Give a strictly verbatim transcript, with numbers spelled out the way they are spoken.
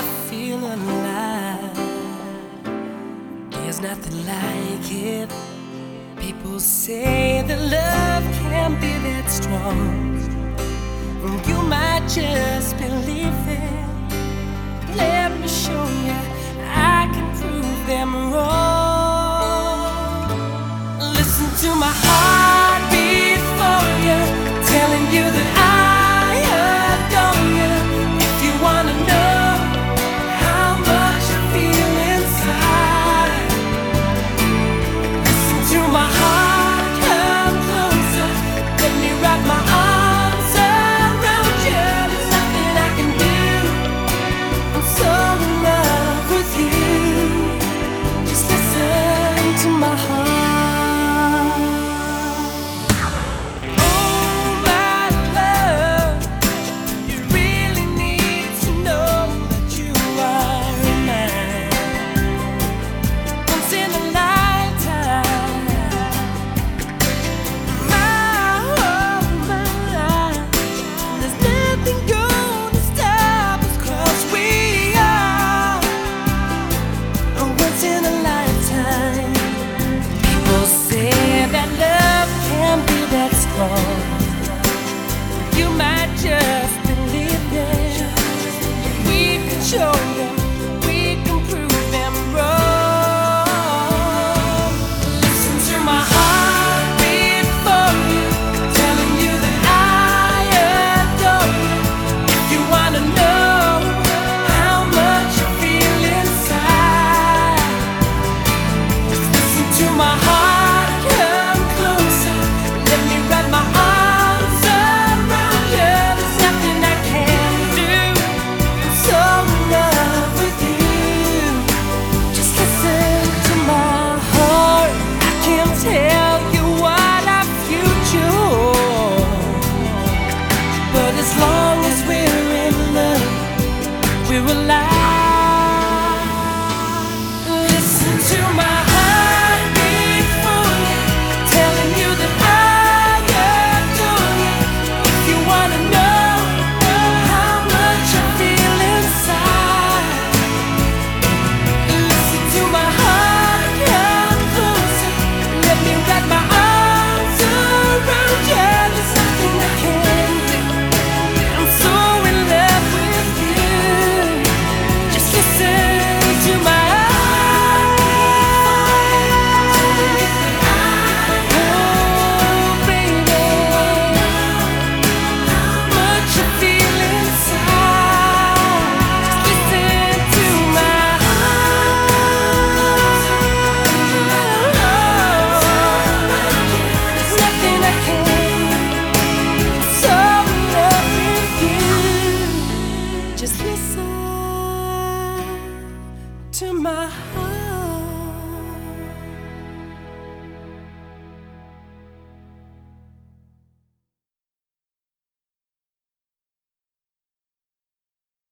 feel alive. There's nothing like it. People say that love can be that strong. You might just believe it. Let me show you, I can prove them wrong. Listen to my heart beat for you, telling you that I adore you. If you wanna know how much I feel inside, listen to my heart, come closer, let me wrap my arms around you. There's nothing I can do, I'm so in love with you. Just listen to my heart. You might just believe it. We can show them, we can prove them wrong. Listen to my heart beat for you, telling you that I adore you. If you wanna know how much you feel inside, just listen to my heart. As long as we're in love, we're alive. Listen to my heart beat for you, telling you that I adore you. If you wanna know how much I feel inside, listen to my heart, come closer, let me wrap my arms around you. There's nothing I can't do, just listen to my heart.